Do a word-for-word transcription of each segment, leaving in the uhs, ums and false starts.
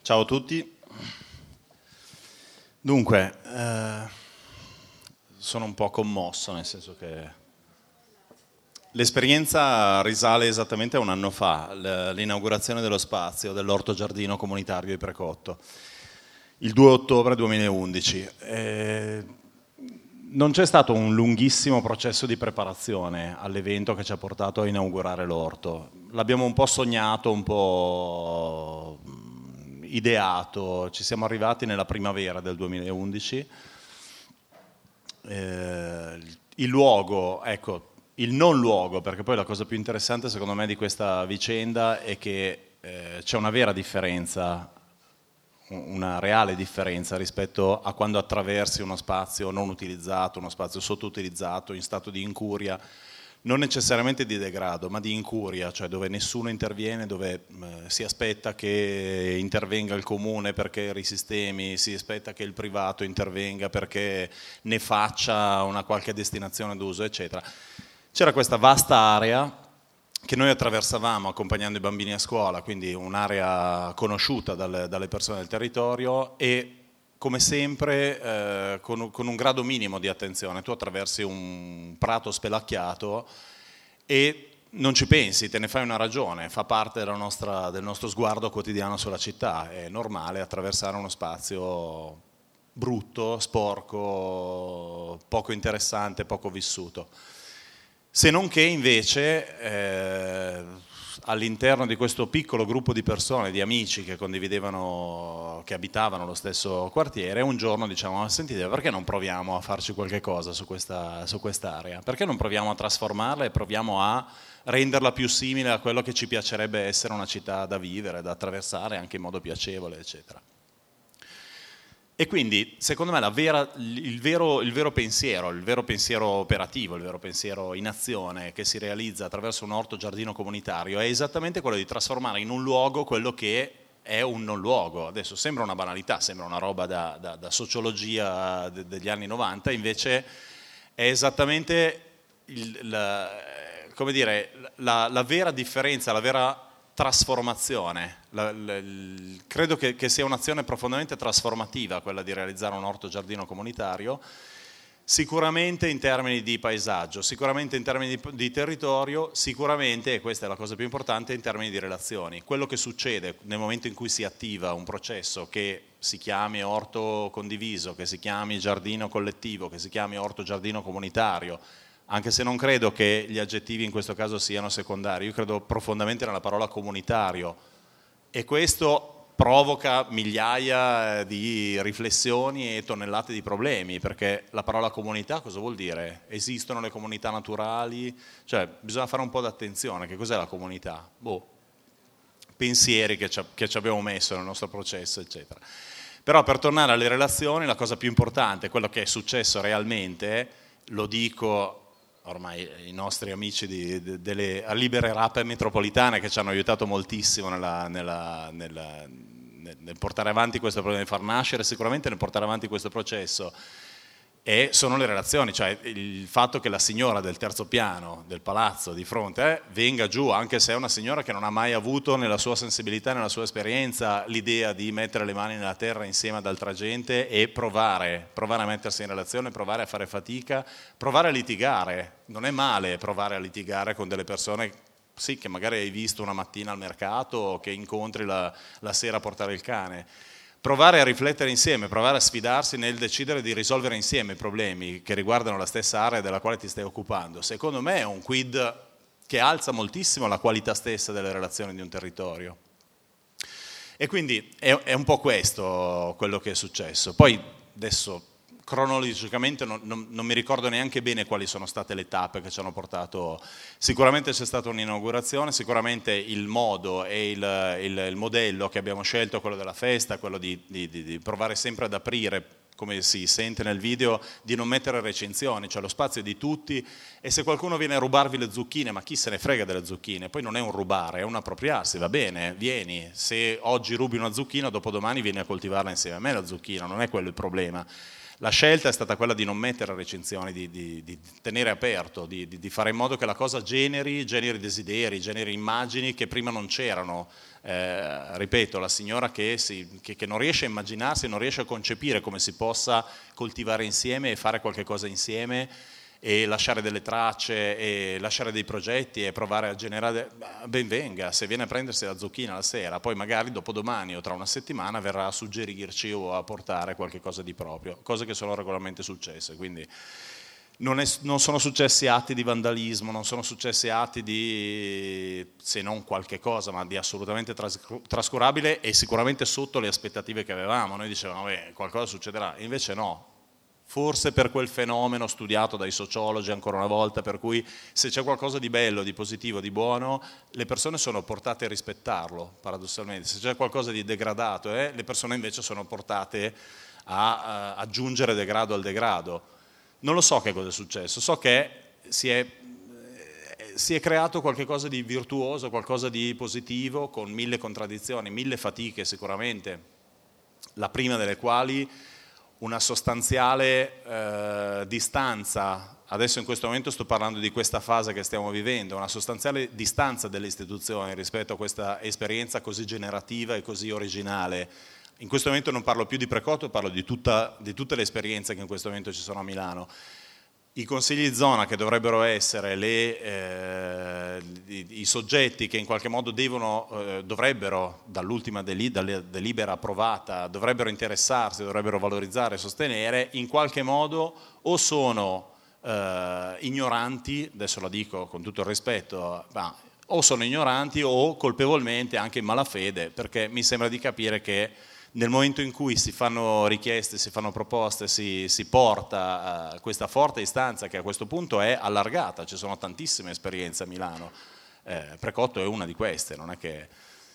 Ciao a tutti. Dunque, eh, sono un po' commosso, nel senso che l'esperienza risale esattamente a un anno fa, l'inaugurazione dello spazio dell'orto giardino comunitario di Precotto, il due ottobre duemilaundici. Eh, non c'è stato un lunghissimo processo di preparazione all'evento che ci ha portato a inaugurare l'orto. L'abbiamo un po' sognato, un po' ideato, ci siamo arrivati nella primavera del duemilaundici. Eh, il luogo, ecco, il non luogo, perché poi la cosa più interessante secondo me di questa vicenda è che eh, c'è una vera differenza, una reale differenza rispetto a quando attraversi uno spazio non utilizzato, uno spazio sottoutilizzato, in stato di incuria, non necessariamente di degrado, ma di incuria, cioè dove nessuno interviene, dove eh, si aspetta che intervenga il comune perché risistemi, si aspetta che il privato intervenga perché ne faccia una qualche destinazione d'uso, eccetera. C'era questa vasta area che noi attraversavamo accompagnando i bambini a scuola, quindi un'area conosciuta dalle, dalle persone del territorio e come sempre eh, con, con un grado minimo di attenzione. Tu attraversi un prato spelacchiato e non ci pensi, te ne fai una ragione, fa parte della nostra, del nostro sguardo quotidiano sulla città, è normale attraversare uno spazio brutto, sporco, poco interessante, poco vissuto. Se non che invece eh, all'interno di questo piccolo gruppo di persone, di amici che condividevano, che abitavano lo stesso quartiere, un giorno diciamo, sentite, perché non proviamo a farci qualche cosa su questa, su quest'area? Perché non proviamo a trasformarla e proviamo a renderla più simile a quello che ci piacerebbe essere una città da vivere, da attraversare anche in modo piacevole, eccetera. E quindi, secondo me, la vera, il, vero, il vero pensiero, il vero pensiero operativo, il vero pensiero in azione che si realizza attraverso un orto giardino comunitario è esattamente quello di trasformare in un luogo quello che è un non luogo. Adesso sembra una banalità, sembra una roba da, da, da sociologia de, degli anni novanta, invece è esattamente il, la, come dire, la, la vera differenza, la vera trasformazione. La, la, il, credo che, che sia un'azione profondamente trasformativa quella di realizzare un orto giardino comunitario, sicuramente in termini di paesaggio, sicuramente in termini di, di territorio, sicuramente, e questa è la cosa più importante, in termini di relazioni. Quello che succede nel momento in cui si attiva un processo che si chiami orto condiviso, che si chiami giardino collettivo, che si chiami orto giardino comunitario, anche se non credo che gli aggettivi in questo caso siano secondari, io credo profondamente nella parola comunitario e questo provoca migliaia di riflessioni e tonnellate di problemi, perché la parola comunità cosa vuol dire? Esistono le comunità naturali? Cioè bisogna fare un po' d'attenzione, che cos'è la comunità? Boh, pensieri che ci, che ci abbiamo messo nel nostro processo, eccetera. Però per tornare alle relazioni, la cosa più importante, quello che è successo realmente, lo dico ormai i nostri amici di, de, delle libere rape metropolitane che ci hanno aiutato moltissimo nella, nella, nella, nel, nel portare avanti questo problema, nel far nascere sicuramente nel portare avanti questo processo, e sono le relazioni, cioè il fatto che la signora del terzo piano del palazzo di fronte eh, venga giù, anche se è una signora che non ha mai avuto nella sua sensibilità, nella sua esperienza, l'idea di mettere le mani nella terra insieme ad altra gente e provare, provare a mettersi in relazione, provare a fare fatica, provare a litigare. Non è male provare a litigare con delle persone, sì, che magari hai visto una mattina al mercato o che incontri la, la sera a portare il cane. Provare a riflettere insieme, provare a sfidarsi nel decidere di risolvere insieme i problemi che riguardano la stessa area della quale ti stai occupando, secondo me è un quid che alza moltissimo la qualità stessa delle relazioni di un territorio. E quindi è, è un po' questo quello che è successo. Poi adesso cronologicamente non, non, non mi ricordo neanche bene quali sono state le tappe che ci hanno portato. Sicuramente c'è stata un'inaugurazione, sicuramente il modo e il, il, il modello che abbiamo scelto, quello della festa, quello di, di, di provare sempre ad aprire, come si sente nel video, di non mettere recensioni, cioè lo spazio è di tutti e se qualcuno viene a rubarvi le zucchine, ma chi se ne frega delle zucchine, poi non è un rubare, è un appropriarsi, va bene, vieni, se oggi rubi una zucchina, dopodomani vieni a coltivarla insieme a me la zucchina, non è quello il problema. La scelta è stata quella di non mettere recensioni, di, di, di tenere aperto, di, di, di fare in modo che la cosa generi, generi desideri, generi immagini che prima non c'erano. Eh, ripeto, la signora che, si, che, che non riesce a immaginarsi, non riesce a concepire come si possa coltivare insieme e fare qualche cosa insieme e lasciare delle tracce e lasciare dei progetti e provare a generare, ben venga, se viene a prendersi la zucchina la sera, poi magari dopodomani o tra una settimana verrà a suggerirci o a portare qualche cosa di proprio, cose che sono regolarmente successe, quindi non, è, non sono successi atti di vandalismo, non sono successi atti di, se non qualche cosa, ma di assolutamente tras, trascurabile e sicuramente sotto le aspettative che avevamo. Noi dicevamo, beh, qualcosa succederà, invece no. Forse per quel fenomeno studiato dai sociologi ancora una volta, per cui se c'è qualcosa di bello, di positivo, di buono, le persone sono portate a rispettarlo, paradossalmente. Se c'è qualcosa di degradato, eh, le persone invece sono portate a, a aggiungere degrado al degrado. Non lo so che cosa è successo, so che si è, si è creato qualcosa di virtuoso, qualcosa di positivo, con mille contraddizioni, mille fatiche sicuramente, la prima delle quali una sostanziale eh, distanza, adesso in questo momento sto parlando di questa fase che stiamo vivendo, una sostanziale distanza delle istituzioni rispetto a questa esperienza così generativa e così originale. In questo momento non parlo più di Precotto, parlo di, tutta, di tutte le esperienze che in questo momento ci sono a Milano. I consigli di zona che dovrebbero essere le, eh, i, i soggetti che in qualche modo devono, eh, dovrebbero, dall'ultima delibera approvata, dovrebbero interessarsi, dovrebbero valorizzare e sostenere, in qualche modo o sono eh, ignoranti, adesso lo dico con tutto il rispetto, ma o sono ignoranti o colpevolmente anche in malafede, perché mi sembra di capire che nel momento in cui si fanno richieste, si fanno proposte, si, si porta uh, questa forte istanza che a questo punto è allargata, ci sono tantissime esperienze a Milano, eh, Precotto è una di queste, non è che...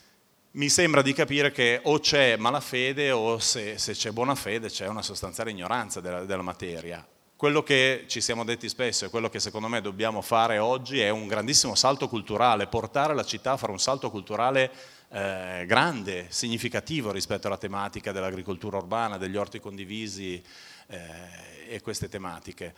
Mi sembra di capire che o c'è malafede o se, se c'è buona fede c'è una sostanziale ignoranza della, della materia. Quello che ci siamo detti spesso e quello che secondo me dobbiamo fare oggi è un grandissimo salto culturale, portare la città a fare un salto culturale eh, grande, significativo rispetto alla tematica dell'agricoltura urbana, degli orti condivisi eh, e queste tematiche.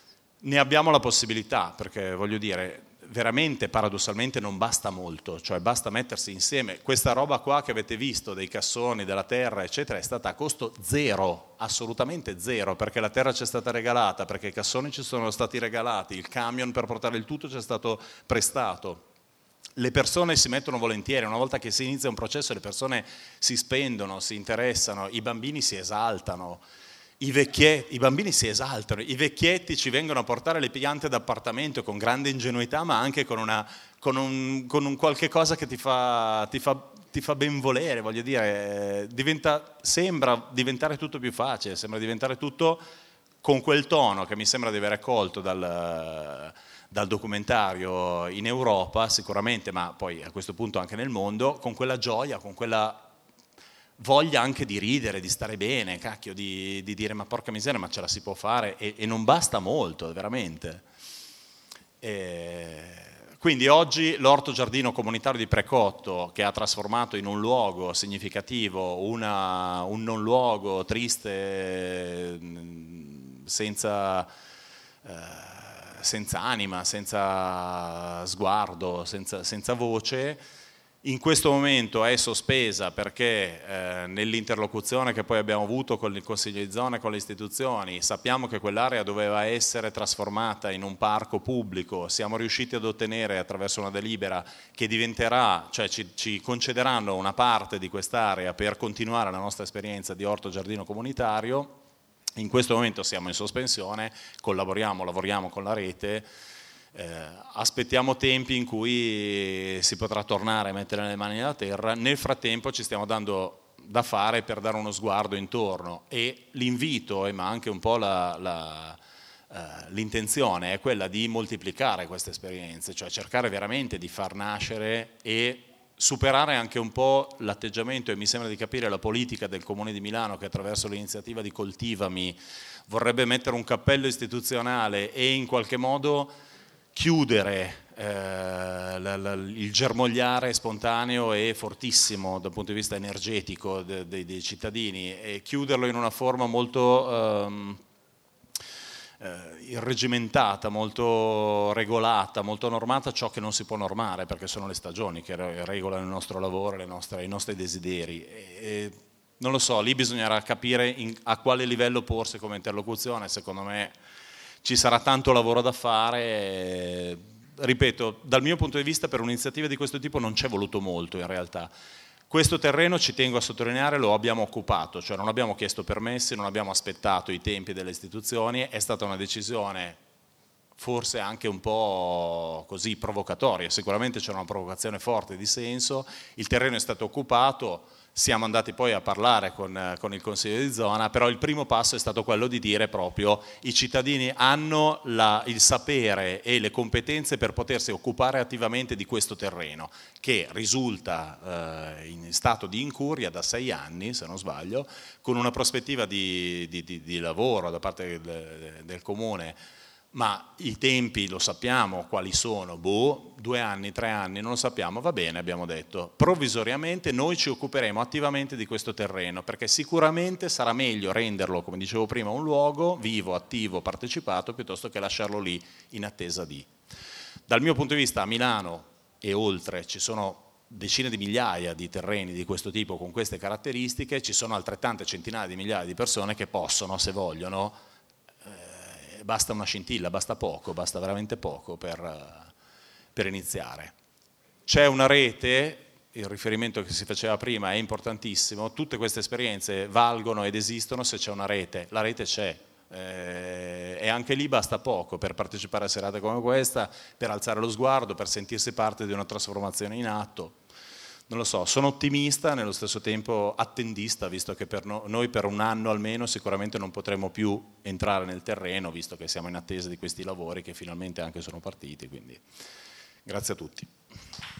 Ne abbiamo la possibilità, perché voglio dire, veramente paradossalmente non basta molto, cioè basta mettersi insieme. Questa roba qua che avete visto, dei cassoni, della terra, eccetera, è stata a costo zero, assolutamente zero, perché la terra ci è stata regalata, perché i cassoni ci sono stati regalati, il camion per portare il tutto ci è stato prestato. Le persone si mettono volentieri, una volta che si inizia un processo le persone si spendono, si interessano, i bambini si esaltano. I, vecchietti, I bambini si esaltano, i vecchietti ci vengono a portare le piante d'appartamento con grande ingenuità, ma anche con, una, con, un, con un qualche cosa che ti fa, ti, fa, ti fa ben volere, voglio dire, diventa, sembra diventare tutto più facile, sembra diventare tutto con quel tono che mi sembra di aver colto dal, dal documentario in Europa sicuramente, ma poi a questo punto anche nel mondo, con quella gioia, con quella voglia anche di ridere, di stare bene, cacchio, di, di dire ma porca miseria, ma ce la si può fare e, e non basta molto, veramente. E quindi oggi l'orto giardino comunitario di Precotto, che ha trasformato in un luogo significativo una, un non luogo triste, senza, eh, senza anima, senza sguardo, senza, senza voce, in questo momento è sospesa perché eh, nell'interlocuzione che poi abbiamo avuto con il Consiglio di zona e con le istituzioni sappiamo che quell'area doveva essere trasformata in un parco pubblico, siamo riusciti ad ottenere attraverso una delibera che diventerà, cioè ci, ci concederanno una parte di quest'area per continuare la nostra esperienza di orto giardino comunitario. In questo momento siamo in sospensione, collaboriamo, lavoriamo con la rete. Eh, aspettiamo tempi in cui si potrà tornare a mettere le mani nella terra. Nel frattempo ci stiamo dando da fare per dare uno sguardo intorno e l'invito, ma anche un po' la, la, eh, l'intenzione è quella di moltiplicare queste esperienze, cioè cercare veramente di far nascere e superare anche un po' l'atteggiamento, e mi sembra di capire la politica del Comune di Milano, che attraverso l'iniziativa di Coltivami vorrebbe mettere un cappello istituzionale e in qualche modo chiudere eh, la, la, il germogliare spontaneo e fortissimo dal punto di vista energetico de, de, dei cittadini e chiuderlo in una forma molto ehm, eh, irregimentata, molto regolata, molto normata, ciò che non si può normare, perché sono le stagioni che regolano il nostro lavoro, le nostre, i nostri desideri. E, e, non lo so, lì bisognerà capire in, a quale livello porsi come interlocuzione. Secondo me ci sarà tanto lavoro da fare. E, ripeto, dal mio punto di vista per un'iniziativa di questo tipo non c'è voluto molto in realtà. Questo terreno, ci tengo a sottolineare, lo abbiamo occupato, cioè non abbiamo chiesto permessi, non abbiamo aspettato i tempi delle istituzioni, è stata una decisione forse anche un po' così provocatoria, sicuramente c'era una provocazione forte di senso, il terreno è stato occupato, siamo andati poi a parlare con, con il Consiglio di zona, però il primo passo è stato quello di dire proprio i cittadini hanno la, il sapere e le competenze per potersi occupare attivamente di questo terreno, che risulta eh, in stato di incuria da sei anni, se non sbaglio, con una prospettiva di, di, di, di lavoro da parte del, del Comune. Ma i tempi lo sappiamo quali sono, boh, due anni, tre anni, non lo sappiamo, va bene, abbiamo detto. Provvisoriamente noi ci occuperemo attivamente di questo terreno, perché sicuramente sarà meglio renderlo, come dicevo prima, un luogo vivo, attivo, partecipato, piuttosto che lasciarlo lì in attesa di. Dal mio punto di vista a Milano e oltre ci sono decine di migliaia di terreni di questo tipo con queste caratteristiche, ci sono altrettante centinaia di migliaia di persone che possono, se vogliono, basta una scintilla, basta poco, basta veramente poco per, per iniziare. C'è una rete, il riferimento che si faceva prima è importantissimo, tutte queste esperienze valgono ed esistono se c'è una rete, la rete c'è eh, e anche lì basta poco per partecipare a serate come questa, per alzare lo sguardo, per sentirsi parte di una trasformazione in atto. Non lo so, sono ottimista, nello stesso tempo attendista, visto che per no, noi per un anno almeno sicuramente non potremo più entrare nel terreno, visto che siamo in attesa di questi lavori che finalmente anche sono partiti. Quindi grazie a tutti.